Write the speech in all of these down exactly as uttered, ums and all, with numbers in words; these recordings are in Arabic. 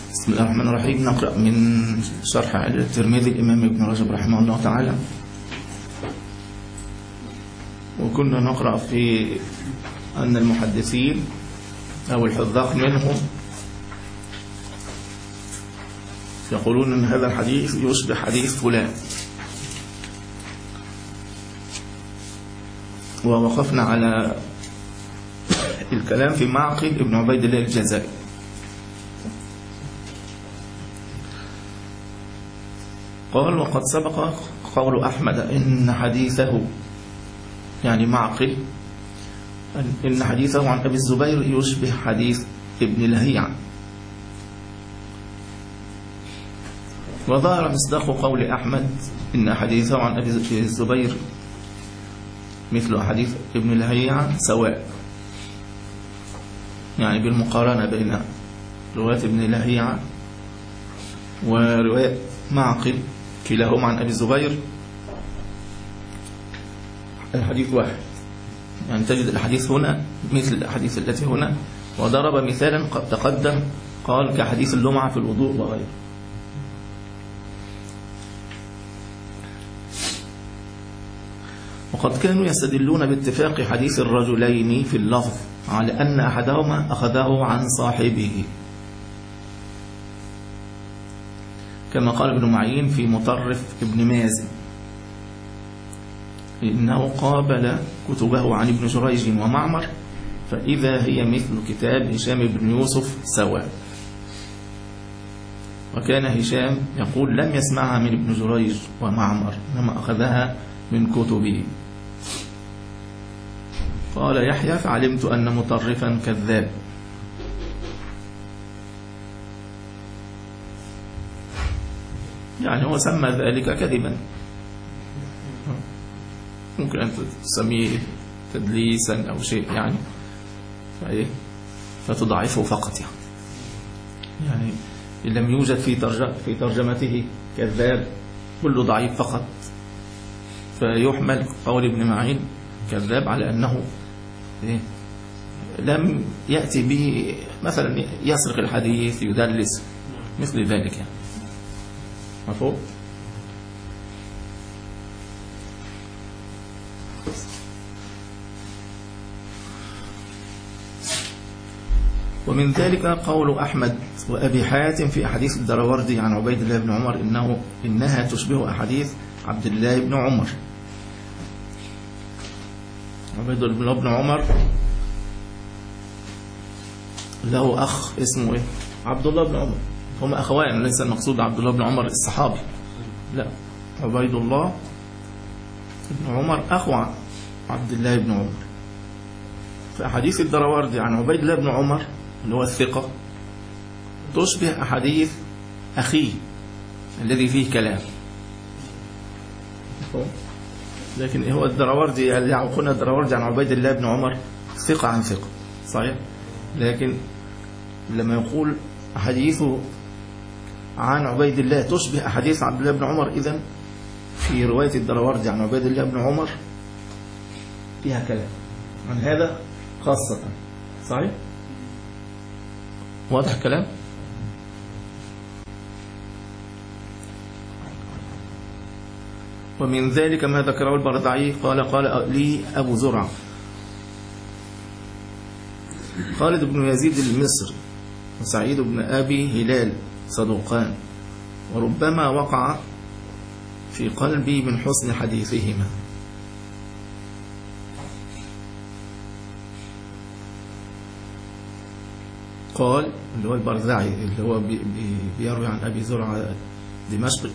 بسم الله الرحمن الرحيم. نقرأ من شرح الترمذي الإمام ابن رجب رحمه الله تعالى. وكنا نقرأ في أن المحدثين أو الحذاق منهم يقولون أن هذا الحديث يشبه حديث فلان، ووقفنا على الكلام في معقل ابن عبيد الله الجزائري. قال: وقد سبق قول أحمد إن حديثه، يعني معقل، إن حديثه عن أبي الزبير يشبه حديث ابن لهيعة، وظهر مصداق قول أحمد إن حديثه عن أبي الزبير مثل حديث ابن لهيعة سواء، يعني بالمقارنة بين رواية ابن لهيعة ورواية معقل كلاهما عن أبي الزبير الحديث واحد، يعني تجد الحديث هنا مثل الأحاديث التي هنا. وضرب مثالا قد تقدم، قال كحديث اللمعة في الوضوء وغيره. وقد كانوا يستدلون باتفاق حديث الرجلين في اللفظ على أن أحدهما أخذه عن صاحبه، كما قال ابن معين في مطرف ابن مازن إنه قابل كتبه عن ابن جريج ومعمر فإذا هي مثل كتاب هشام بن يوسف سواء. وكان هشام يقول لم يسمعها من ابن جريج ومعمر إنما أخذها من كتبه. قال يحيى: فعلمت أن مطرفا كذاب. يعني هو سمى ذلك كذبا، ممكن أن تسميه تدليسا أو شيء، يعني فتضعفه فقط، يعني يعني إن لم يوجد في ترجمة في ترجمته كذاب كله ضعيف فقط، فيحمل قول ابن معين كذاب على أنه لم يأتي به، مثلا يسرق الحديث، يدلس، مثل ذلك، يعني مفهوم؟ ومن ذلك قول أحمد وأبي حاتم في أحاديث الدراوردي عن عبيد الله بن عمر إنه إنها تشبه أحاديث عبد الله بن عمر. عبيد الله بن عمر له أخ اسمه إيه؟ عبد الله بن عمر، هم أخوان، ليس المقصود عبد الله بن عمر الصحابي، لا، عبيد الله بن عمر أخو عبد الله بن عمر. فأحاديث الدراوردي عن عبيد الله بن عمر اللي هو الثقة تشبه أحاديث أخيه الذي فيه كلام، لكن هو الدراوردي اللي يعقون الدراوردي عن عبيد الله بن عمر ثقة عن ثقة صحيح، لكن لما يقول أحاديثه عن عبيد الله تشبه أحاديث عبد الله بن عمر، إذن في رواية الدراوردي عن عبيد الله بن عمر فيها كلام عن هذا خاصة، صحيح؟ واضح الكلام؟ ومن ذلك ما ذكره البردعي قال قال لي أبو زرعة خالد بن يزيد المصري وسعيد بن أبي هلال صدوقان، وربما وقع في قلبي من حسن حديثهما. قال اللي هو البرزعي اللي هو بي بي بيروي عن أبي زرعة دمشقي،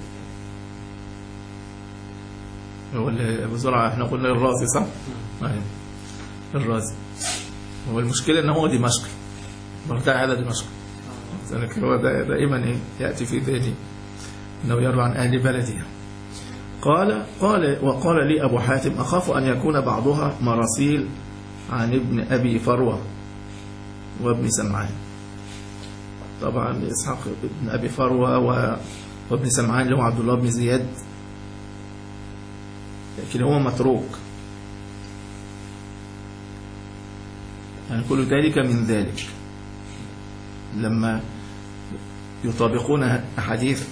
هو أبو زرعة احنا قلنا الرازي صح؟ الرازي هو المشكلة ان هو دمشقي، البرزعي هذا دمشقي، هو دائما ايه يأتي في ذهني انه يروي عن أهل بلده. قال قال وقال لي أبو حاتم أخاف أن يكون بعضها مراسيل عن ابن أبي فروة وابن سمعان. طبعا إسحاق ابن أبي فروة وابن سمعان اللي هو عبد الله بن زياد، لكن هو متروك، يعني كل ذلك من ذلك. لما يطابقون حديث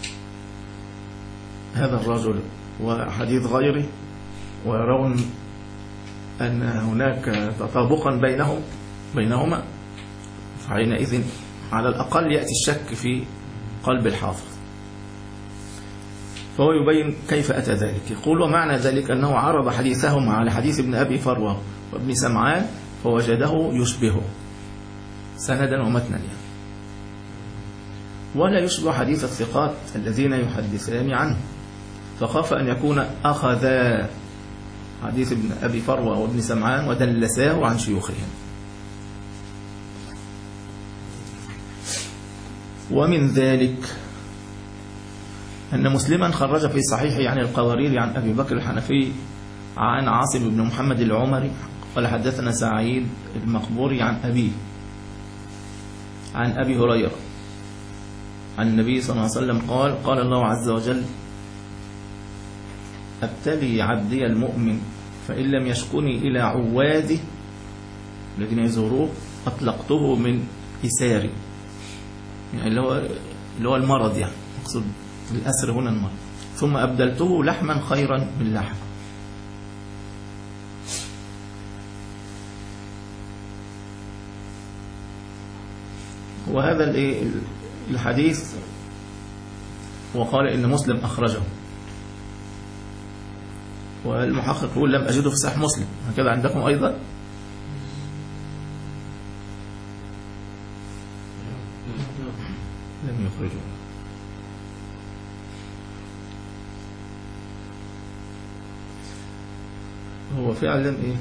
هذا الرجل وحديث غيره ويرون أن هناك تطابقا بينهم بينهما، فحينئذ على الأقل يأتي الشك في قلب الحافظ. فهو يبين كيف أتى ذلك. يقول ومعنى ذلك أنه عرض حديثهما على حديث ابن أبي فروة وابن سمعان فوجده يشبهه سندا ومتنا، ولا يشبه حديث الثقات الذين يحدثان عنه، فخاف أن يكون أخذا حديث ابن أبي فروة وابن سمعان ودلساه عن شيوخهم. ومن ذلك أن مسلما خرج في صحيحه عن القوارير عن أبي بكر الحنفي عن عاصم بن محمد العمري قال حدثنا سعيد المقبوري عن أبيه عن أبي هريرة عن النبي صلى الله عليه وسلم قال قال الله عز وجل أبتلي عبدي المؤمن فإن لم يشكني إلى عواده الذين يزوروه أطلقته من إساري، يعني اللي هو اللي هو المرض، يعني أقصد الأسر هنا المرض، ثم أبدلته لحما خيرا من لحم. وهذا الحديث وقال إن مسلم أخرجه، والمحقق يقول لم أجده في صحيح مسلم، هكذا عندكم أيضا؟ لم يخرجه. هو فعلا إيه؟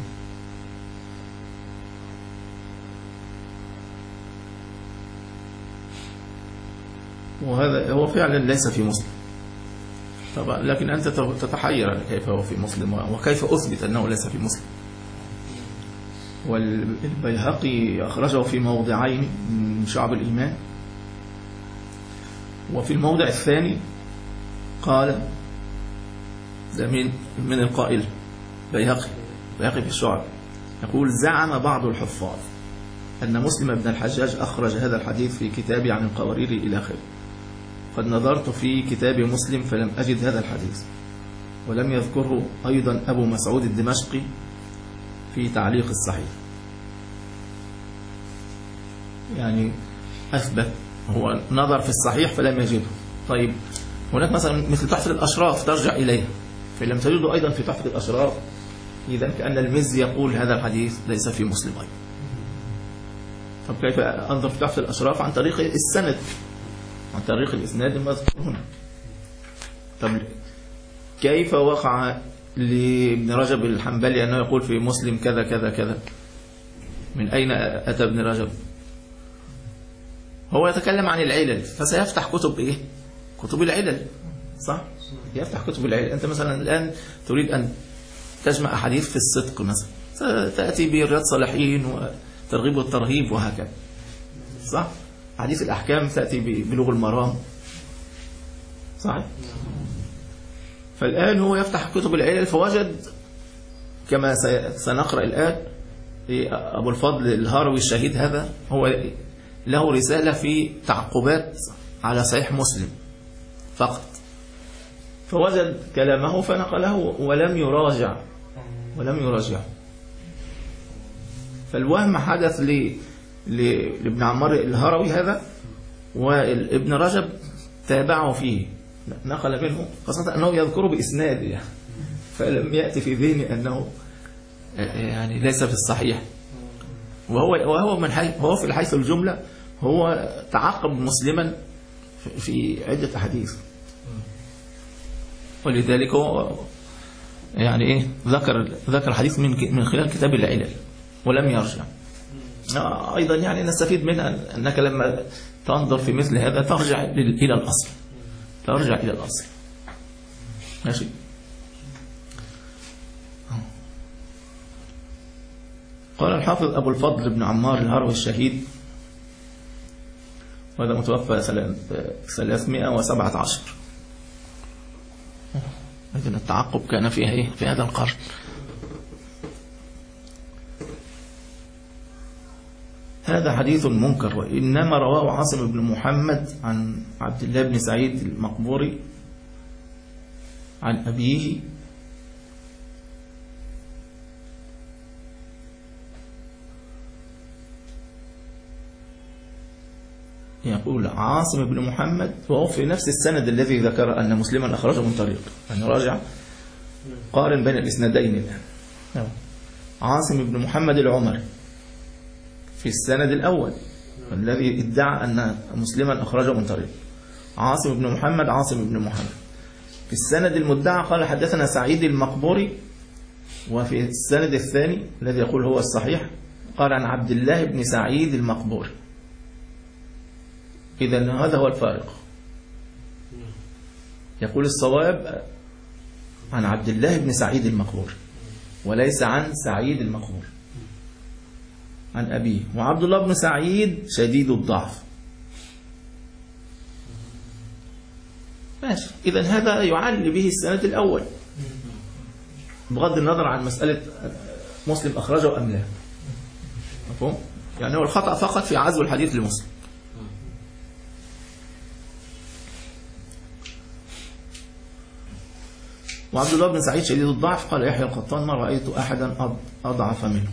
وهذا هو فعلا ليس في مسلم طبعا، لكن أنت تتحير كيف هو في مسلم وكيف أثبت أنه ليس في مسلم. والبيهقي أخرجه في موضعين من شعب الإيمان، وفي الموضع الثاني قال من من القائل بيهقي بيهقي في الشعب يقول زعم بعض الحفاظ أن مسلم بن الحجاج أخرج هذا الحديث في كتابه عن القوارير إلى آخره، قد نظرت في كتاب مسلم فلم أجد هذا الحديث، ولم يذكره أيضا أبو مسعود الدمشقي في تعليق الصحيح. يعني أثبت، هو نظر في الصحيح فلم يجده. طيب هناك مثلا مثل تحفة الأشراف ترجع إليه فلم تجده أيضا في تحفة الأشراف، إذا كأن المزي يقول هذا الحديث ليس في مسلم أيضا. طب كيف أنظر في تحفة الأشراف؟ عن طريق السند، عن طريق الإسناد المذكور هنا. طب كيف وقع لابن رجب الحنبلي أنه يقول في مسلم كذا كذا كذا؟ من أين أتى ابن رجب؟ هو يتكلم عن العلل، فسيفتح كتب إيه؟ كتب العلل، صح؟ يفتح كتب العلل. أنت مثلا الآن تريد أن تجمع أحاديث في الصدق مثلا، ستأتي برياض صالحين وترغيب والترهيب وهكذا، صح؟ حديث الأحكام تأتي ببلوغ المرام، صح؟ فالآن هو يفتح كتب العلل فوجد كما سنقرأ الآن أبو الفضل الهروي الشهيد هذا هو له رسالة في تعقبات على صحيح مسلم فقط، فوجد كلامه فنقله ولم يراجع ولم يراجع فالوهم حدث ل لابن عمار الهروي هذا، وابن رجب تابعه فيه، نقل منه، خاصة أنه يذكره بإسناد يعني، فلم يأتي في ذهني أنه يعني ليس في الصحيح. وهو وهو من حيث هو في حيث الجملة هو تعقب مسلما في عدة أحاديث، ولذلك هو يعني إيه ذكر ذكر حديث من من خلال كتاب العلل ولم يرجع. أيضا يعني نستفيد منها أنك لما تنظر في مثل هذا ترجع إلى الأصل، ترجع إلى الأصل. ماشي. قال الحافظ أبو الفضل بن عمار الهروي الشهيد، وهذا متوفى سنة ثلاثمائة وسبعة عشر. إذن التعقب كان فيها إيه في هذا القرن. هذا حديث منكر، وإنما رواه عاصم بن محمد عن عبد الله بن سعيد المقبوري عن أبيه يقول عاصم بن محمد، وهو في نفس السند الذي ذكر أن مسلما أخرجه من طريق. أن راجع قارن بين الإسنادين الآن. عاصم بن محمد العمري في السند الأول الذي ادعى أن مسلما أخرجه من طريق. عاصم بن محمد عاصم بن محمد في السند المدعى قال حدثنا سعيد المقبوري، وفي السند الثاني الذي يقول هو الصحيح قال عن عبد الله بن سعيد المقبوري. إذن هذا هو الفارق. يقول الصواب عن عبد الله بن سعيد المقبوري وليس عن سعيد المقبوري عن أبيه، وعبد الله بن سعيد شديد الضعف. ماشي. إذن هذا يعل به السند الأول بغض النظر عن مسألة مسلم أخرجه أم لا. مفهوم؟ يعني هو الخطأ فقط في عزو الحديث لمسلم. وعبد الله بن سعيد شديد الضعف قال يحيى القطان ما رأيت أحدا أضعف منه.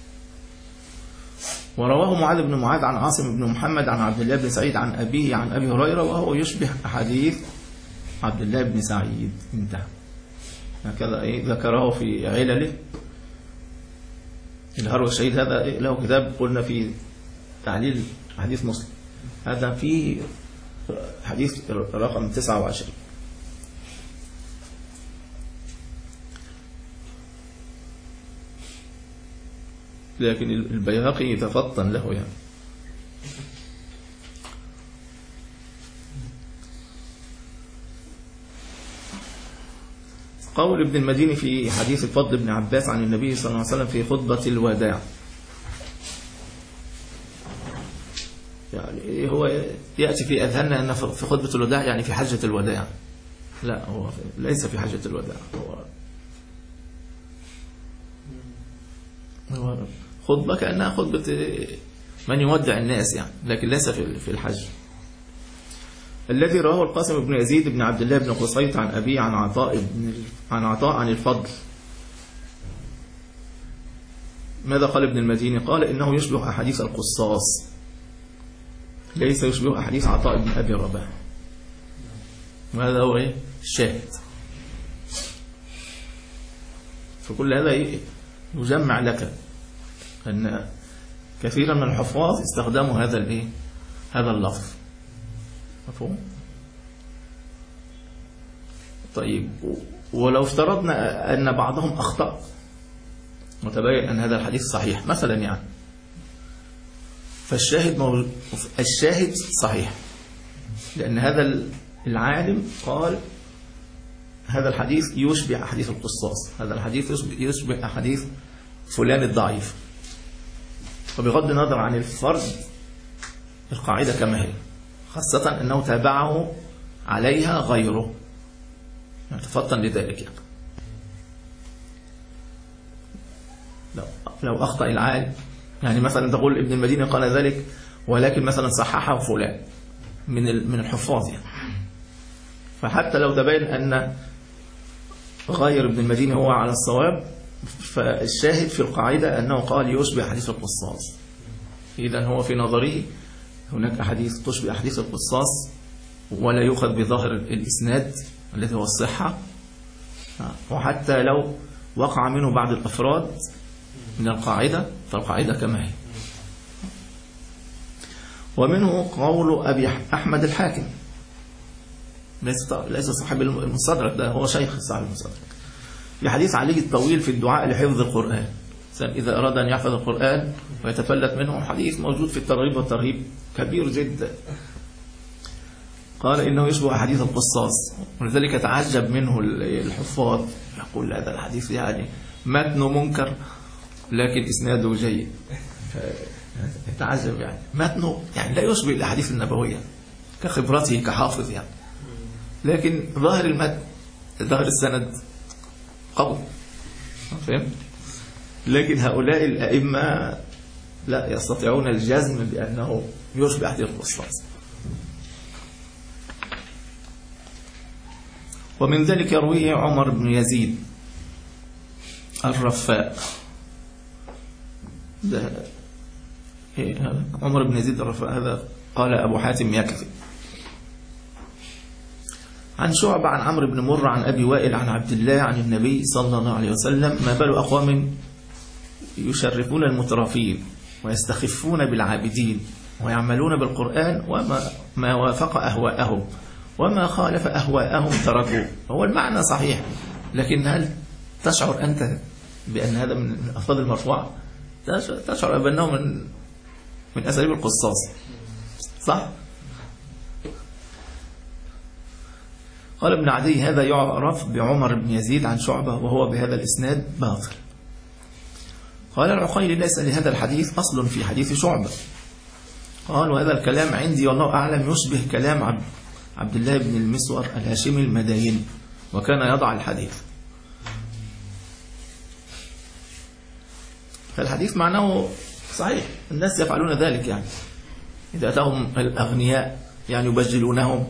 ورواه معاذ بن معاذ عن عاصم بن محمد عن عبد الله بن سعيد عن أبيه عن أبي هريرة وهو يشبه حديث عبد الله بن سعيد. انتهى. هكذا إيه ذكره في علله. الهروي الشهيد هذا له كتاب قلنا في تعليل حديث مسلم، هذا في حديث رقم تسعة وعشرين. لكن البيهقي يتفطن له يعني. قول ابن المديني في حديث الفضل بن عباس عن النبي صلى الله عليه وسلم في خطبة الوداع، يعني هو يأتي في أذهاننا أن في خطبة الوداع يعني في حجة الوداع. لا، هو ليس في حجة الوداع، هو هو خطبة كأنها خطبة من يودع الناس يعني، لكن ليس في الحج. الذي رواه القاسم بن يزيد بن عبد الله بن قصيط عن أبيه عن عطاء بن عن عطاء عن الفضل. ماذا قال ابن المديني؟ قال إنه يشبه أحاديث القصاص، ليس يشبه أحاديث عطاء بن أبي رباح. وهذا هو إيه؟ الشاهد. فكل هذا إيه؟ يجمع لك أن كثيرا من الحفاظ استخدموا هذا الإيه؟ هذا اللفظ. مفهوم؟ طيب، ولو افترضنا أن بعضهم أخطأ وتبين أن هذا الحديث صحيح مثلا يعني، فالشاهد مو... الشاهد صحيح، لأن هذا العالم قال هذا الحديث يشبه أحاديث القصاص، هذا الحديث يشبه أحاديث فلان الضعيف. وبغض النظر عن الفرد القاعدة كما هي، خاصة أنه تابعه عليها غيره، يتفطن لذلك يعني. لو, لو أخطأ العالم يعني مثلا تقول ابن المديني قال ذلك ولكن مثلا صححه فلان من من الحفاظ يعني، فحتى لو تبين أن غير ابن المديني هو على الصواب، فالشاهد في القاعدة أنه قال يشبه حديث القصاص. إذن هو في نظره هناك أحاديث تشبه أحاديث القصاص ولا يؤخذ بظاهر الإسناد الذي هو الصحة، وحتى لو وقع منه بعض الأفراد من القاعدة فالقاعدة كما هي. ومنه قول أبي أحمد الحاكم، ليس صاحب المستدرك، ده هو شيخ صاحب المستدرك، لحديث علي الطويل في الدعاء لحفظ القرآن، إذا أراد أن يحفظ القرآن ويتفلت منه، حديث موجود في الترغيب والترهيب كبير جدا. قال إنه يشبه حديث القصاص، ولذلك تعجب منه الحفاظ، يقول هذا الحديث يعني متنه منكر لكن إسناده جيد. يتعجب يعني متنه يعني لا يشبه الأحاديث النبوية كخبرته كحافظ يعني، لكن ظاهر المتن ظاهر السند قوي، فهمت؟ لكن هؤلاء الأئمة لا يستطيعون الجزم بأنه يشبه حديث القصاص. ومن ذلك يرويه عمر بن يزيد الرفاء. ده عمر بن يزيد الرفاء هذا قال أبو حاتم يكذب. عن شعبة عن عمرو بن مرة عن أبي وائل عن عبد الله عن النبي صلى الله عليه وسلم: ما بال أقوام يشرفون المترفين ويستخفون بالعابدين ويعملون بالقرآن وما ما وافق أهواءهم وما خالف أهواءهم تركوه. هو المعنى صحيح، لكن هل تشعر أنت بأن هذا من الألفاظ المرفوعة؟ تشعر بأنه من من أساليب القصاص، صح؟ قال ابن عدي: هذا يعرف بعمر بن يزيد عن شعبة وهو بهذا الإسناد باطل. قال العقيلي: ليس لهذا الحديث أصل في حديث شعبة. قال: وهذا الكلام عندي والله أعلم يشبه كلام عبد, عبد الله بن المسور الهاشمي المدايني، وكان يضع الحديث. فالحديث معناه صحيح، الناس يفعلون ذلك. يعني إذا أتاهم الأغنياء يعني يبجلونهم،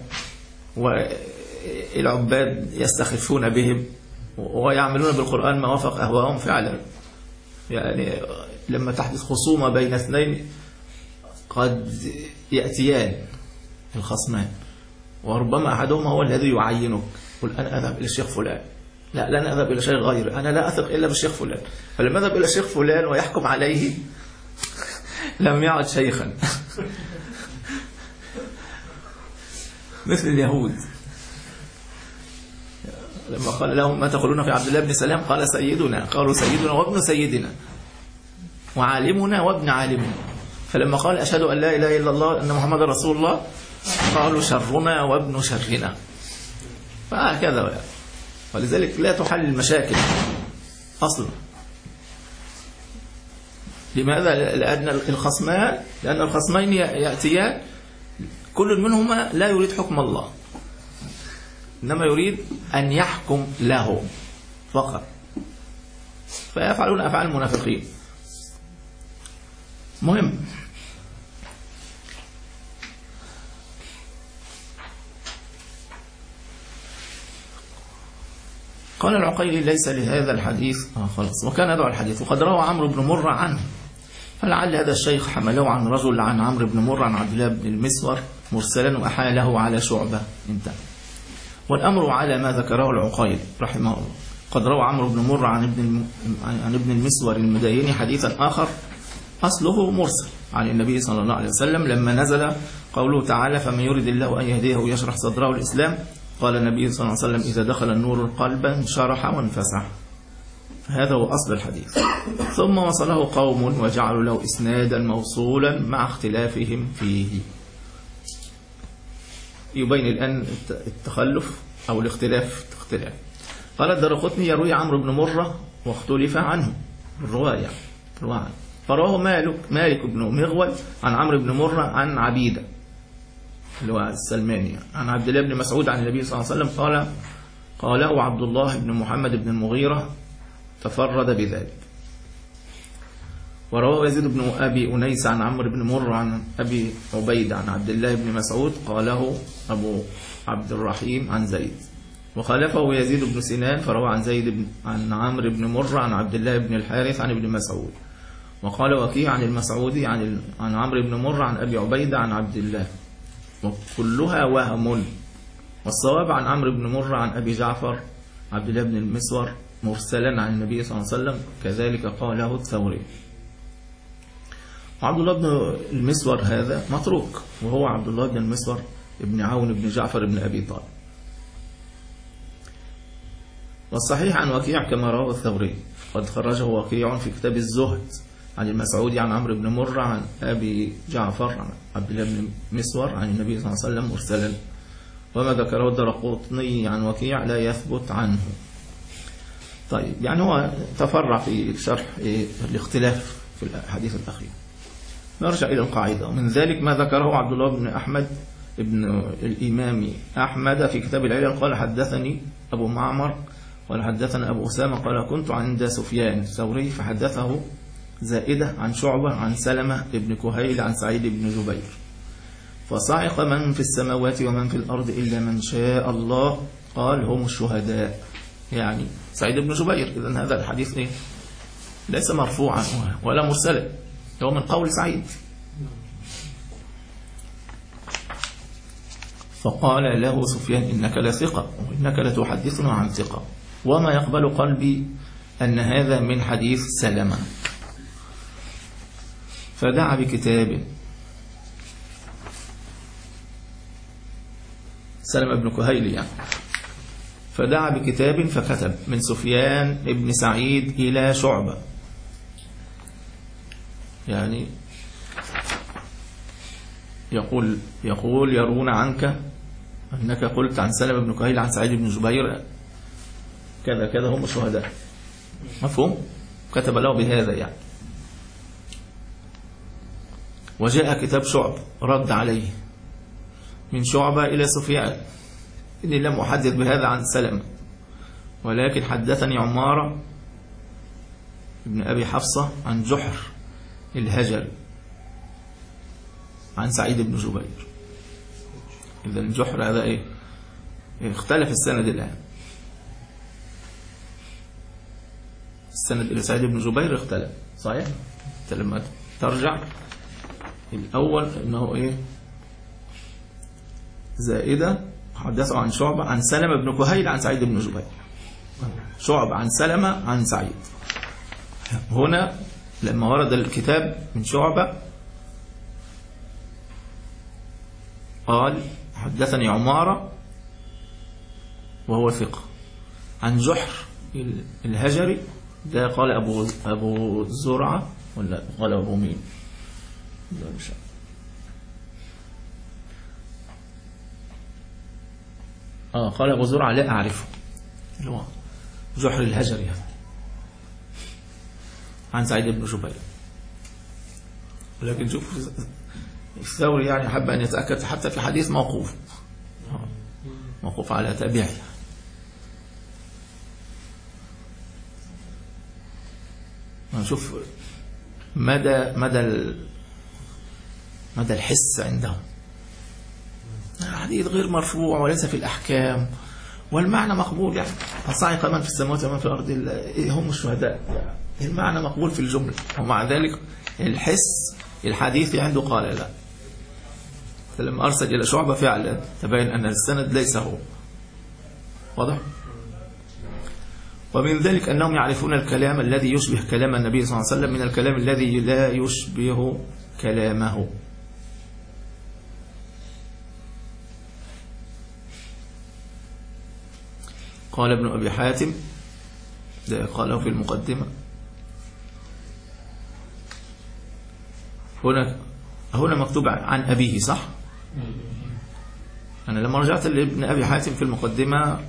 والعباد يستخفون بهم ويعملون بالقرآن ما وافق أهواءهم فعلا. يعني لما تحدث خصومة بين اثنين قد يأتيان الخصمان، وربما أحدهما هو الذي يعينك، قل أنا أذهب إلى الشيخ فلان، لا لن أذهب إلى شيء غير، أنا لا أثق إلا بالشيخ فلان. فلما أذهب إلى الشيخ فلان ويحكم عليه لم يعد شيخا. مثل اليهود لما قال لهم: ما تقولون في عبد الله بن سلام؟ قال: سيدنا. قالوا: سيدنا وابن سيدنا وعالمنا وابن عالمنا. فلما قال: أشهد أن لا إله إلا الله أن محمد رسول الله، قالوا: شرنا وابن شرنا. فهكذا. ولذلك لا تحل المشاكل أصلا. لماذا؟ لأن الخصمان لأن الخصمين يأتيان كل منهما لا يريد حكم الله، إنما يريد أن يحكم له فقط، فيفعلون أفعال المنافقين. مهم. قال العقيلي: ليس لهذا الحديث آه خلاص وكان يدعو الحديث وقد روى عمرو بن مرة عنه، فلعل هذا الشيخ حمله عن رجل عن عمرو بن مرة عن عبد الله بن المسور مرسلا وأحاله على شعبة. انتهى. والأمر على ما ذكره العقيلي رحمه الله. قد روى عمرو بن مرة عن ابن عن ابن المسور المدايني حديثا آخر أصله مرسل عن النبي صلى الله عليه وسلم لما نزل قوله تعالى: فمن يريد الله أن يهديه يشرح صدره الإسلام. قال النبي صلى الله عليه وسلم: إذا دخل النور القلب انشرح وانفسح. هذا هو أصل الحديث. ثم وصله قوم وجعلوا له إسنادا موصولا مع اختلافهم فيه. يبين الآن التخلف أو الاختلاف اختلاف. قال الدارقطني: يروي عمرو بن مرة واختلف عنه الرواية رواه فرواه مالك مالك بن مغول عن عمرو بن مرة عن عبيدة اللي هو السلماني عن عبد الله بن مسعود عن النبي صلى الله عليه وسلم قال قاله عبد الله بن محمد بن المغيرة تفرد بذلك. ورواه يزيد بن أبي أنيس عن عمرو بن مرة عن أبي عبيد عن عبد الله بن مسعود قاله أبو عبد الرحيم عن زيد. وخالفه يزيد بن سنان فروى عن زيد بن عن عمرو بن مرة عن عبد الله بن الحارث عن ابن مسعود. وقال وكيع عن المسعودي عن عن عمرو بن مرة عن أبي عبيدة عن عبد الله، وكلها وهم. والصواب عن عمرو بن مرة عن أبي جعفر عبد الله بن المسور مرسلا عن النبي صلى الله عليه وسلم، كذلك قاله الثوري. وعبد الله بن المسور هذا متروك، وهو عبد الله بن المسور ابن عون بن جعفر بن أبي طالب. والصحيح عن وكيع كما رواه الثوري، قد خرجه وكيع في كتاب الزهد عن المسعودي عن عمرو بن مرة عن أبي جعفر عن عبد الله بن مسور عن النبي صلى الله عليه وسلم مرسلا. وما ذكره الدارقطني عن وكيع لا يثبت عنه. طيب، يعني هو تفرع في شرح الاختلاف في الحديث الأخير. نرجع إلى القاعدة. ومن ذلك ما ذكره عبد الله بن أحمد ابن الإمام أحمد في كتاب العلل قال حدثني أبو معمر قال حدثنا أبو أسامة قال كنت عند سفيان الثوري فحدثه زائدة عن شعبة عن سلمة بن كهيل عن سعيد بن جبير فصعق من في السماوات ومن في الأرض إلا من شاء الله قال هم الشهداء، يعني سعيد بن جبير. إذن هذا الحديث إيه؟ ليس مرفوعا ولا مرسلا، هو من قول سعيد. فقال له سفيان إنك لثقة وإنك لتحدثنا عن ثقة، وما يقبل قلبي أن هذا من حديث سلمة. فدعا بكتاب، سلمة بن كهيل يعني، فدعا بكتاب فكتب من سفيان بن سعيد إلى شعبة، يعني يقول يقول يرون عنك أنك قلت عن سلمة بن كهيل عن سعيد بن جبير كذا كذا هم الشهداء، مفهوم؟ كتب له بهذا يعني. وجاء كتاب شعب رد عليه من شعبة إلى سفيان إني لم أحدث بهذا عن سلمة، ولكن حدثني عمارة ابن أبي حفصة عن جحر الهجري عن سعيد بن جبير. إذا الجحر هذا إيه؟ اختلف السند الآن، السند إلى سعيد بن جبير اختلف، صحيح؟ أنت لما ترجع الأول إنه إيه؟ زائدة حدثه عن شعبة عن سلمة بن كهيل عن سعيد بن جبير، شعبة عن سلمة عن سعيد. هنا لما ورد الكتاب من شعبة قال حدثني عمارة وهو ثقة عن جحر الهجري، ده قال أبو أبو زرعة ولا قال أبو مين؟ لا مش آه قال أبو زرعة لا أعرفه، اللي هو جحر الهجري عن سعيد بن جبير. ولكن شوف الثوري يعني حب أن يتأكد حتى في حديث موقوف موقوف على تابعي. نشوف مدى مدى مدى الحس عندهم. الحديث غير مرفوع وليس في الأحكام والمعنى مقبول، يعني فصعق من في السماوات ومن في الأرض هم الشهداء، المعنى مقبول في الجملة، ومع ذلك الحس الحديثي عنده قال لا. فلما أرسل إلى شعبة فعلا تبين أن السند ليس هو، واضح؟ ومن ذلك أنهم يعرفون الكلام الذي يشبه كلام النبي صلى الله عليه وسلم من الكلام الذي لا يشبه كلامه. قال ابن أبي حاتم، قاله في المقدمة، هنا هنا مكتوب عن أبيه، صح؟ أنا لما رجعت لابن أبي حاتم في المقدمة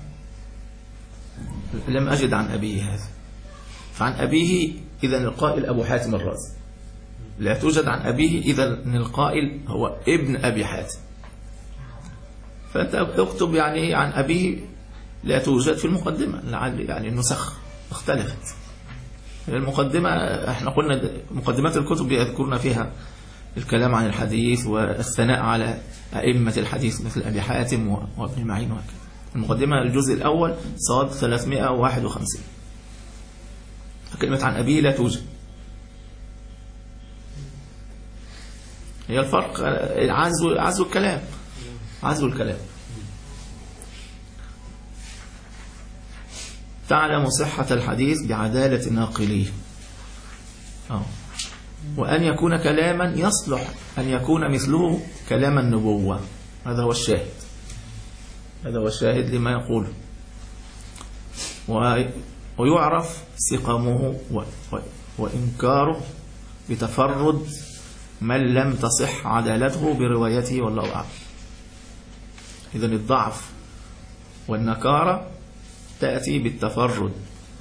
لم أجد عن أبيه هذا، فعن أبيه إذا القائل أبو حاتم الرازي، لا توجد عن أبيه إذا القائل هو ابن أبي حاتم. فأنت اكتب يعني عن أبيه لا توجد في المقدمة، لعل يعني النسخ اختلفت. المقدمة احنا قلنا مقدمات الكتب يذكرنا فيها الكلام عن الحديث والثناء على أئمة الحديث مثل أبي حاتم وابن معين وهكذا. المقدمة الجزء الأول صاد ثلاثمائة وواحد وخمسين. كلمة عن أبيه لا توجد، هي الفرق عزو عزو الكلام عزو الكلام. تعلم صحة الحديث بعدالة ناقليه، أو وأن يكون كلاما يصلح أن يكون مثله كلام النبوة. هذا هو الشاهد، هذا هو الشاهد لما يقول. ويعرف سقمه وإنكاره بتفرد من لم تصح عدالته بروايته، والله أعلم. إذن الضعف والنكارة تأتي بالتفرد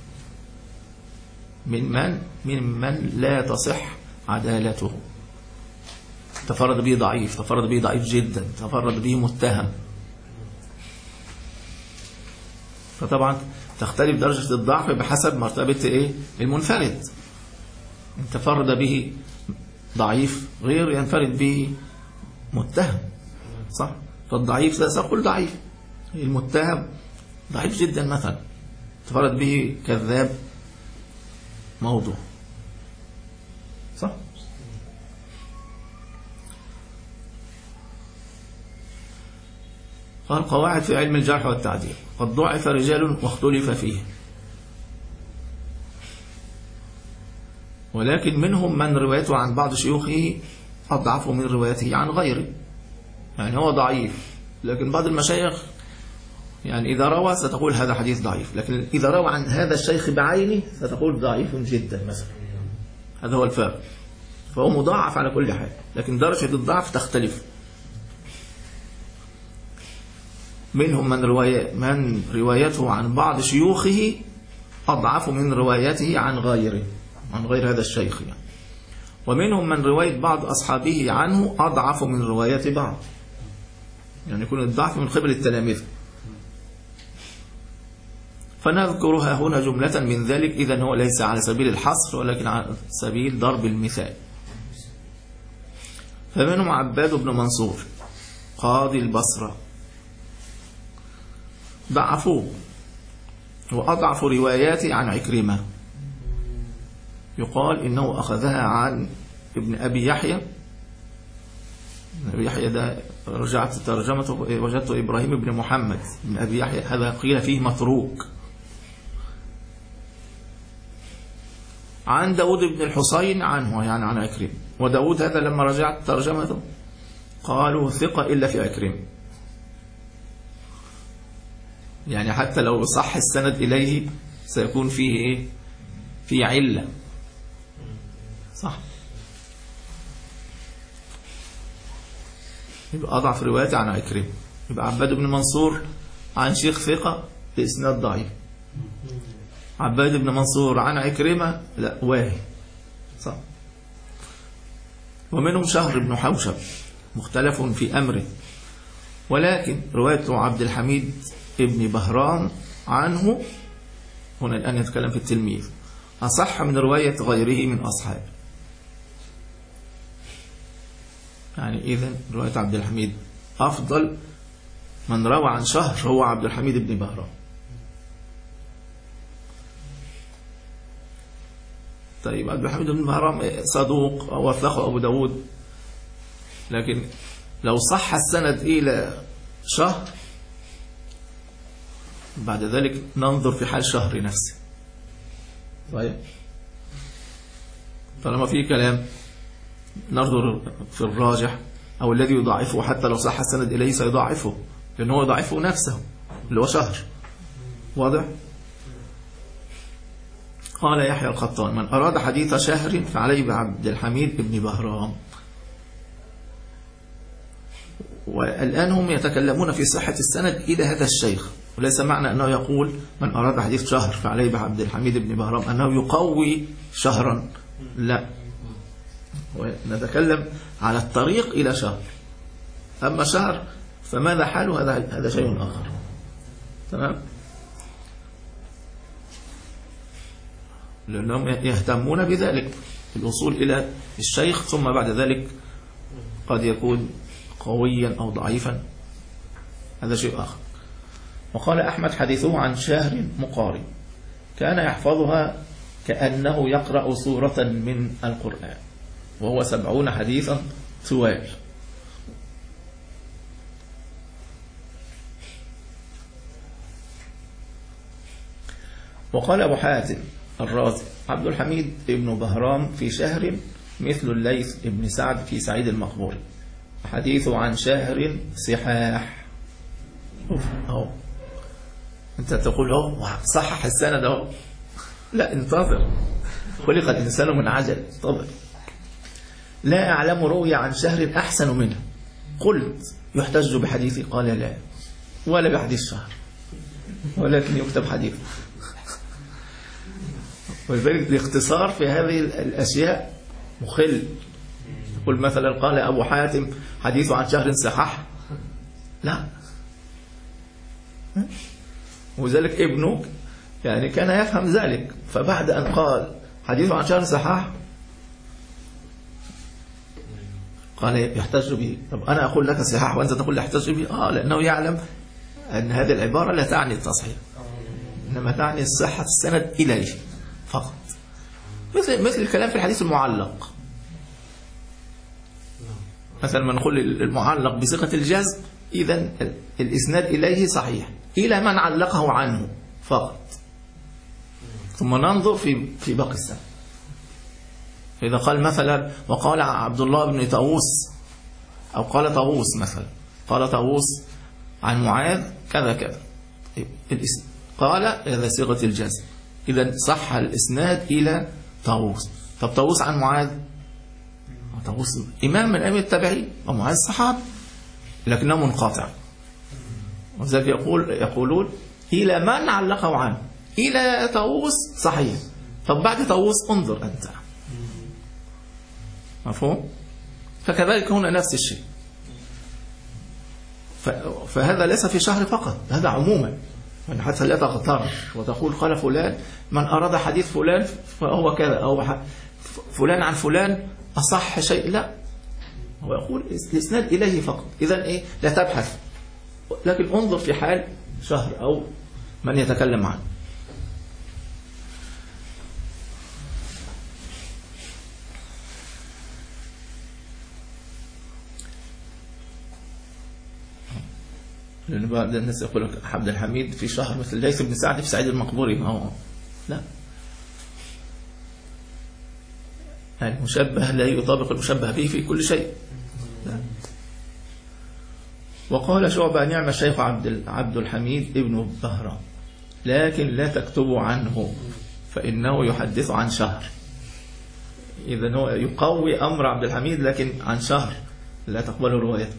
من من من من لا تصح عدالته، تفرد به ضعيف، تفرد به ضعيف جدا، تفرد به متهم. فطبعا تختلف درجة الضعف بحسب مرتبة ايه المنفرد. تفرد به ضعيف غير ينفرد به متهم، صح؟ فالضعيف سأقول ضعيف، المتهم ضعيف جدا مثلا، تفرد به كذاب موضوع، صح؟ قال قواعد في علم الجرح والتعديل. قد ضعف رجال واختلف فيه، ولكن منهم من روايته عن بعض شيوخه أضعف من روايته عن غيره. يعني هو ضعيف، لكن بعض المشايخ يعني إذا روى ستقول هذا حديث ضعيف، لكن إذا روى عن هذا الشيخ بعينه ستقول ضعيف جدا مثلا. هذا هو الفرق. فهو مضاعف على كل حال، لكن درجة الضعف تختلف. منهم من, رواية من روايته عن بعض شيوخه أضعف من روايته عن غيره، عن غير هذا الشيخ يعني. ومنهم من رواية بعض أصحابه عنه أضعف من رواية بعض، يعني يكون الضعف من قبل التلاميذ. فنذكرها هنا جملة من ذلك، إذن هو ليس على سبيل الحصر ولكن على سبيل ضرب المثال. فمنهم عباد بن منصور قاضي البصرة ضعفوه، وأضعف رواياته عن عكرمة، يقال إنه أخذها عن ابن أبي يحيى. ابن أبي يحيى ده رجعت ترجمته وجدت إبراهيم بن محمد ابن أبي يحيى، هذا قيل فيه متروك. عن داود بن الحسين عنه، يعني عن عكرمة. وداود هذا لما رجعت ترجمته قالوا ثقة إلا في عكرمة، يعني حتى لو صح السند إليه سيكون فيه إيه؟ فيه علة، صح؟ يبقى أضعف روايات عن عكرمة. يبقى عباد بن منصور عن شيخ ثقة بإسناد ضعيف، عباد بن منصور عن عكرمة لا واهي، صح؟ ومنهم شهر بن حوشب مختلف في أمره، ولكن رواية عبد الحميد ابن بهرام عنه، هنا الآن يتكلم في التلميذ، أصح من رواية غيره من أصحابه. يعني إذن رواية عبد الحميد أفضل، من روى عن شهر هو عبد الحميد ابن بهرام. طيب عبد الحميد بن بهرام صدوق ووثقه أبو داود، لكن لو صح السند إلى شهر بعد ذلك ننظر في حال شهر نفسه. طيب طالما في كلام ننظر في الراجح أو الذي يضاعفه، حتى لو صح السند إليه سيضاعفه، لأنه هو يضاعفه نفسه اللي هو شهر. واضح؟ قال يحيى القطان من أراد حديث شهر فعليه بعبد الحميد ابن بهرام. والآن هم يتكلمون في صحة السند إلى هذا الشيخ، وليس معنى أنه يقول من أراد حديث شهر فعليه بعبد الحميد ابن بهرام أنه يقوي شهرا، لا، ونتكلم على الطريق إلى شهر. أما شهر فماذا حاله هذا هذا شيء آخر. تمام؟ لأنهم يهتمون بذلك، الوصول إلى الشيخ، ثم بعد ذلك قد يكون قويا أو ضعيفا، هذا شيء آخر. وقال أحمد حديثه عن شهر مقاري كان يحفظها كأنه يقرأ سورة من القرآن، وهو سبعون حديثا طوال. وقال أبو حاتم الرازي عبد الحميد ابن بهرام في شهر مثل الليث ابن سعد في سعيد المقبوري، حديثه عن شهر صحاح. أهو أنت تقول أهو صحح السند أهو، لا، انتظر، خلق الإنسان من عجل، انتظر. لا أعلم رؤيا عن شهر أحسن منه. قلت يحتج بحديثي؟ قال لا، ولا بحديث شهر، ولكن يكتب حديث. ولذلك الاختصار في هذه الأشياء مخل. يقول مثلا قال أبو حاتم حديثه عن شهر صحاح، لا. وذلك ابنه يعني كان يفهم ذلك، فبعد أن قال حديثه عن شهر صحاح قال يحتج به. طب أنا أقول لك صحاح وأنت تقول يحتج به؟ آه لأنه يعلم أن هذه العبارة لا تعني التصحيح، إنما تعني الصحة السند إليه فقط، مثل مثل الكلام في الحديث المعلق. مثلا ما نقول المعلق بصيغة الجزم، إذن الإسناد إليه صحيح إلى من علقه عنه فقط، ثم ننظر في في باقي السند. إذا قال مثلا وقال عبد الله بن طاووس، أو قال طاووس مثلا، قال طاووس عن معاذ كذا كذا، قال هذا صيغة الجزم، إذا صح الإسناد إلى طاووس. طب طاووس عن معاذ، طاووس إمام من أئمة التابعين ومعاذ صحابي لكنه منقطع، وذلك يقول يقولون إلى من علقه عنه، إلى طاووس صحيح، طب بعد طاووس انظر أنت، مفهوم؟ فكذلك هنا نفس الشيء. فهذا ليس في شهر فقط، هذا عموما، يعني حتى لا تغتر وتقول قال فلان من أراد حديث فلان فهو كذا، أو فلان عن فلان أصح شيء، لا، هو يقول الإسناد إليه فقط. إذن إيه؟ لا تبحث، لكن انظر في حال شهر أو من يتكلم عنه. لأن بعض الناس يقول لك عبد الحميد في شهر مثل ليث بن سعد في سعيد المقبوري، ما هو لا، المشبه لا يطابق المشبه به في كل شيء. لا. وقال شعبة نعم الشيخ عبد عبد الحميد ابن بهرام، لكن لا تكتبوا عنه فإنه يحدث عن شهر. إذا هو يقوي أمر عبد الحميد لكن عن شهر لا تقبل روايته.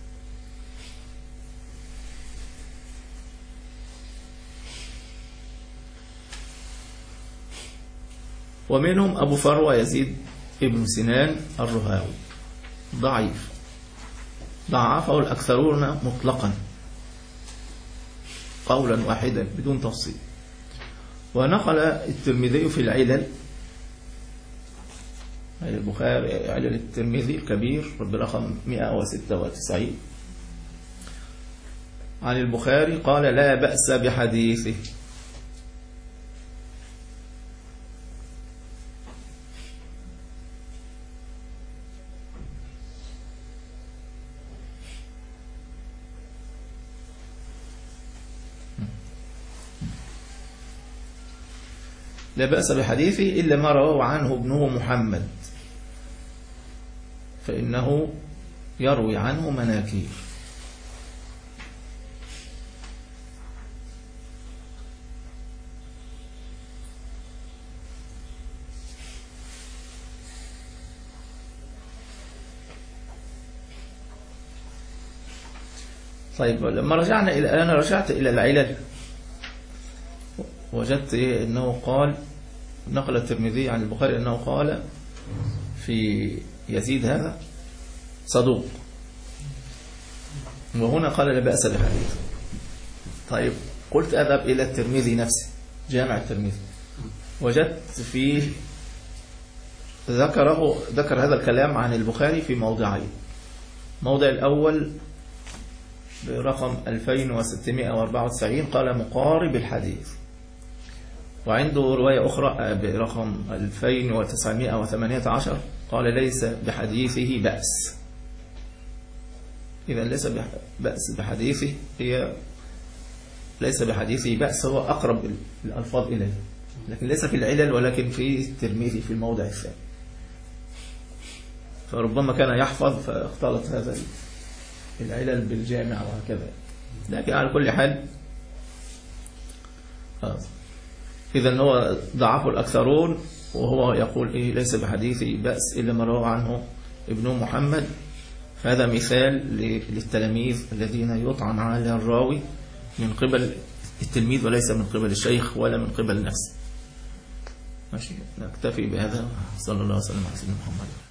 ومنهم أبو فروة يزيد ابن سنان الرهاوي ضعيف، ضعفه الأكثرون مطلقا قولا واحدا بدون تفصيل. ونقل الترمذي في العلل، البخاري علل الترمذي الكبير برقم مئة وستة وتسعين عن البخاري قال لا بأس بحديثه. لا بأس بحديثه إلا ما رواه عنه ابنه محمد فإنه يروي عنه مناكير. طيب لما رجعنا إلى أنا رجعت إلى العلل وجدت إيه أنه قال نقل الترمذي عن البخاري أنه قال في يزيد هذا صدوق، وهنا قال لا بأس بحديث. طيب قلت أذهب إلى الترمذي نفسه، جامع الترمذي، وجدت فيه ذكره ذكر هذا الكلام عن البخاري في موضعين. موضع الأول برقم ألفين وستمائة وأربعة وتسعين قال مقارب الحديث، وعنده رواية أخرى برقم ألفين وتسعمائة وثمانية عشر قال ليس بحديثه بأس. إذا ليس بأس بحديثه هي ليس بحديثه بأس، هو أقرب الألفاظ إليه، لكن ليس في العلل ولكن في الترمذي في الموضع الثاني، فربما كان يحفظ فاختلط هذا العلل بالجامع وهكذا. لكن على كل حال إذا هو ضعفه الأكثرون، وهو يقول إيه ليس بحديثي بأس إلا ما روى عنه ابن محمد. فهذا مثال للتلاميذ الذين يطعن على الراوي من قبل التلميذ وليس من قبل الشيخ ولا من قبل النفس. ماشي، نكتفي بهذا. صلى الله عليه وسلم على سيدنا محمد.